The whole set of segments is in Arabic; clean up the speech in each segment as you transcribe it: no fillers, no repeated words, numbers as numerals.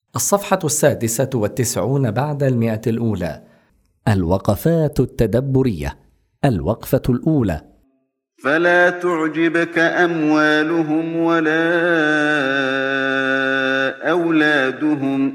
الصفحة 96 بعد 100. الوقفات التدبرية. الوقفة الأولى: فلا تعجبك أموالهم ولا أولادهم،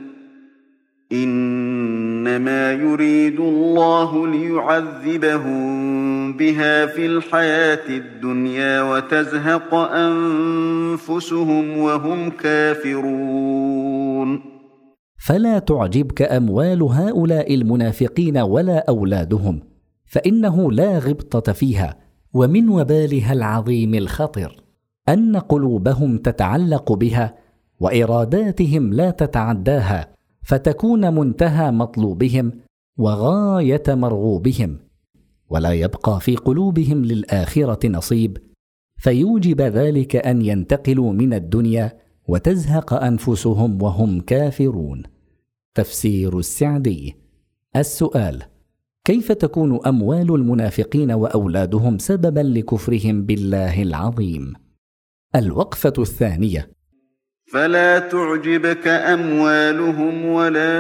إنما يريد الله ليعذبهم بها في الحياة الدنيا وتزهق أنفسهم وهم كافرون. فلا تعجبك أموال هؤلاء المنافقين ولا أولادهم، فإنه لا غبطة فيها، ومن وبالها العظيم الخطر أن قلوبهم تتعلق بها وإراداتهم لا تتعداها، فتكون منتهى مطلوبهم وغاية مرغوبهم، ولا يبقى في قلوبهم للآخرة نصيب، فيوجب ذلك أن ينتقلوا من الدنيا وتزهق أنفسهم وهم كافرون. تفسير السعدي. السؤال: كيف تكون أموال المنافقين وأولادهم سببا لكفرهم بالله العظيم؟ الوقفة الثانية: فلا تعجبك أموالهم ولا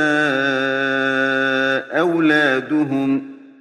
أولادهم،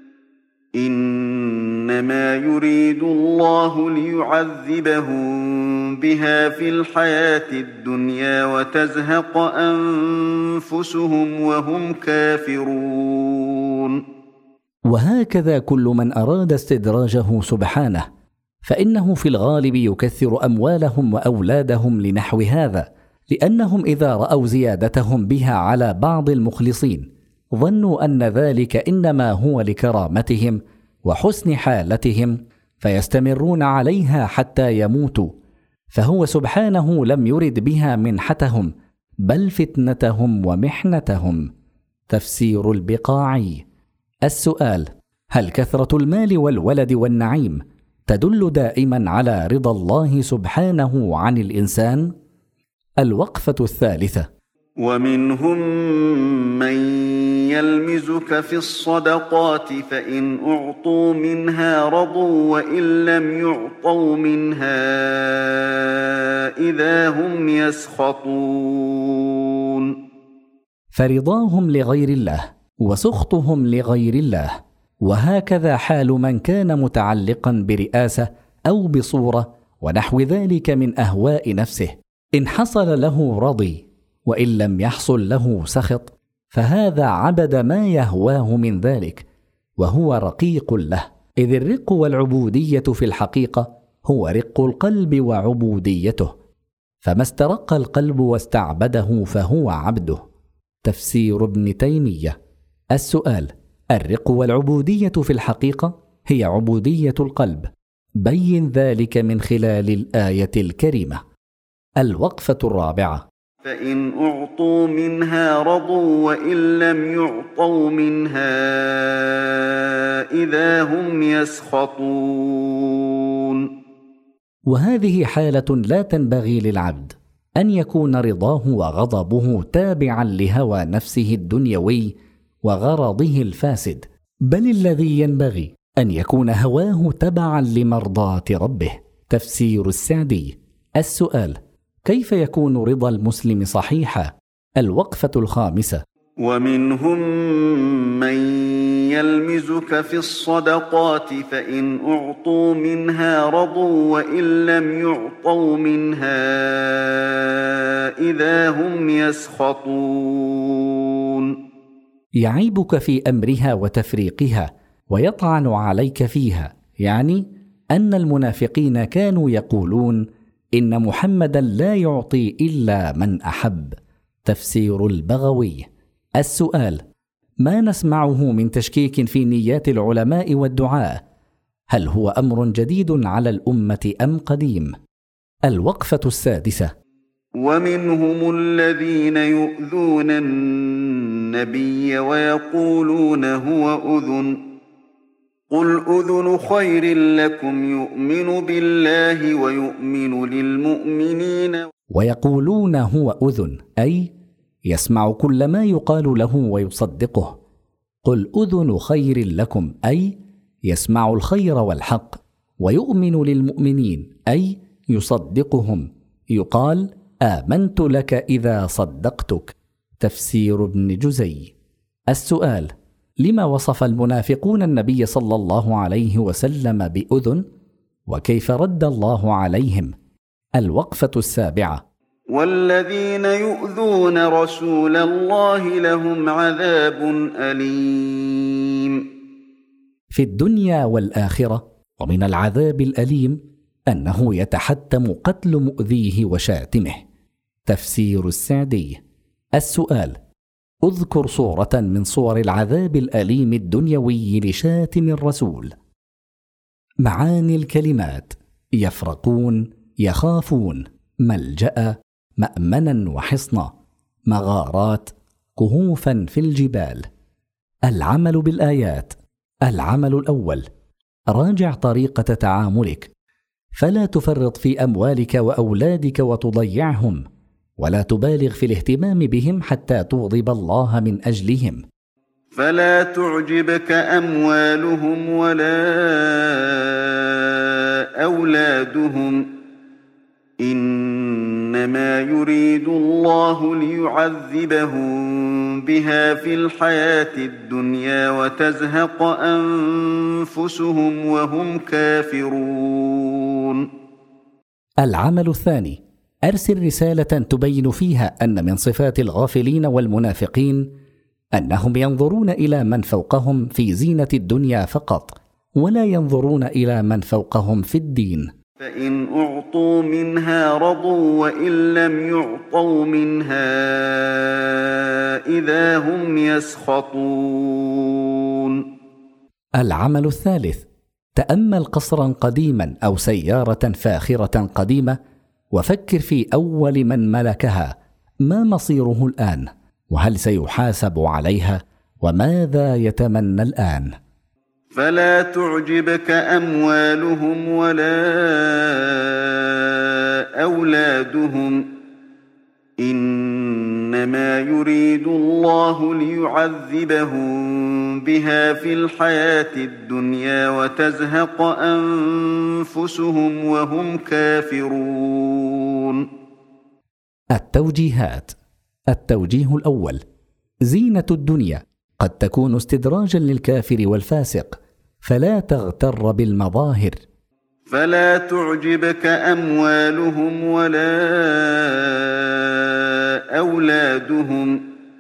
إنما يريد الله ليعذبهم بها في الحياة الدنيا وتزهق أنفسهم وهم كافرون. وهكذا كل من أراد استدراجه سبحانه، فإنه في الغالب يكثر أموالهم وأولادهم لنحو هذا، لأنهم إذا رأوا زيادتهم بها على بعض المخلصين ظنوا أن ذلك إنما هو لكرامتهم وحسن حالتهم، فيستمرون عليها حتى يموتوا، فهو سبحانه لم يرد بها منحتهم بل فتنتهم ومحنتهم. تفسير البقاعي. السؤال: هل كثرة المال والولد والنعيم تدل دائما على رضا الله سبحانه عن الإنسان؟ الوقفة الثالثة: ومنهم من يلمزك في الصدقات فإن أعطوا منها رضوا وإن لم يعطوا منها إذا هم يسخطون. فرضاهم لغير الله وسخطهم لغير الله، وهكذا حال من كان متعلقا برئاسة أو بصورة ونحو ذلك من أهواء نفسه، إن حصل له رضي وإن لم يحصل له سخط، فهذا عبد ما يهواه من ذلك، وهو رقيق له، إذ الرق والعبودية في الحقيقة هو رق القلب وعبوديته، فما استرق القلب واستعبده فهو عبده. تفسير ابن تيمية. السؤال: الرق والعبودية في الحقيقة هي عبودية القلب، بين ذلك من خلال الآية الكريمة. الوقفة الرابعة: فإن أعطوا منها رضوا وإن لم يعطوا منها إذا هم يسخطون. وهذه حالة لا تنبغي للعبد، أن يكون رضاه وغضبه تابعا لهوى نفسه الدنيوي وغرضه الفاسد، بل الذي ينبغي أن يكون هواه تبعا لمرضاة ربه. تفسير السعدي. السؤال: كيف يكون رضا المسلم صحيحا؟ الوقفة الخامسة: ومنهم من يلمزك في الصدقات فإن أعطوا منها رضوا وإن لم يعطوا منها إذا هم يسخطون. يعيبك في أمرها وتفريقها ويطعن عليك فيها، يعني أن المنافقين كانوا يقولون إن محمدا لا يعطي إلا من أحب. تفسير البغوي. السؤال: ما نسمعه من تشكيك في نيات العلماء والدعاة، هل هو أمر جديد على الأمة أم قديم؟ الوقفة السادسة: ومنهم الذين يؤذون النبي ويقولون هو أذن، قل أذن خير لكم يؤمن بالله ويؤمن للمؤمنين. ويقولون هو أذن، أي يسمع كل ما يقال له ويصدقه. قل أذن خير لكم، أي يسمع الخير والحق. ويؤمن للمؤمنين، أي يصدقهم. يقال آمنت لك إذا صدقتك، تفسير ابن جزي. السؤال: لما وصف المنافقون النبي صلى الله عليه وسلم بأذن؟ وكيف رد الله عليهم؟ الوقفة السابعة. والذين يؤذون رسول الله لهم عذاب أليم في الدنيا والآخرة. ومن العذاب الأليم أنه يتحتم قتل مؤذيه وشاتمه. تفسير السعدي. السؤال: اذكر صورة من صور العذاب الأليم الدنيوي لشاتم الرسول. معاني الكلمات: يفرقون، يخافون، ملجأ، مأمنا وحصنا، مغارات، كهوفا في الجبال. العمل بالآيات. العمل الأول: راجع طريقة تعاملك، فلا تفرط في أموالك وأولادك وتضيعهم، ولا تبالغ في الاهتمام بهم حتى تغضب الله من أجلهم. فلا تعجبك أموالهم ولا أولادهم، إنما يريد الله ليعذبهم بها في الحياة الدنيا وتزهق أنفسهم وهم كافرون. العمل الثاني: أرسل رسالة تبين فيها أن من صفات الغافلين والمنافقين أنهم ينظرون إلى من فوقهم في زينة الدنيا فقط، ولا ينظرون إلى من فوقهم في الدين. فإن أعطوا منها رضوا وإن لم يعطوا منها إذا هم يسخطون. العمل الثالث: تأمل قصرا قديما أو سيارة فاخرة قديمة، وفكر في أول من ملكها، ما مصيره الآن؟ وهل سيحاسب عليها؟ وماذا يتمنى الآن؟ فلا تعجبك أموالهم ولا أولادهم، إنما يريد الله ليعذبهم بها في الحياة الدنيا وتزهق أنفسهم وهم كافرون. التوجيهات. التوجيه الأول: زينة الدنيا قد تكون استدراجا للكافر والفاسق، فلا تغتر بالمظاهر. فلا تعجبك أموالهم ولا أولادهم،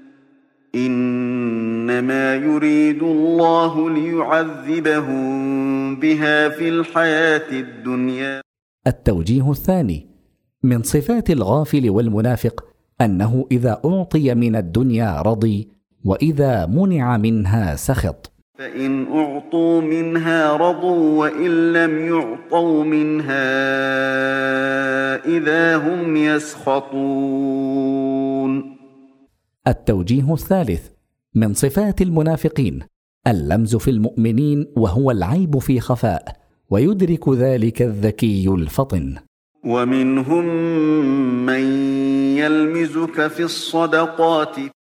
إنما يريد الله ليعذبهم بها في الحياة الدنيا. التوجيه الثاني: من صفات الغافل والمنافق أنه إذا أعطي من الدنيا رضي، وإذا منع منها سخط. فإن أعطوا منها رضوا وإن لم يعطوا منها إذا هم يسخطون. التوجيه الثالث: من صفات المنافقين اللمز في المؤمنين، وهو العيب في خفاء، ويدرك ذلك الذكي الفطن. ومنهم من يلمزك في الصدقات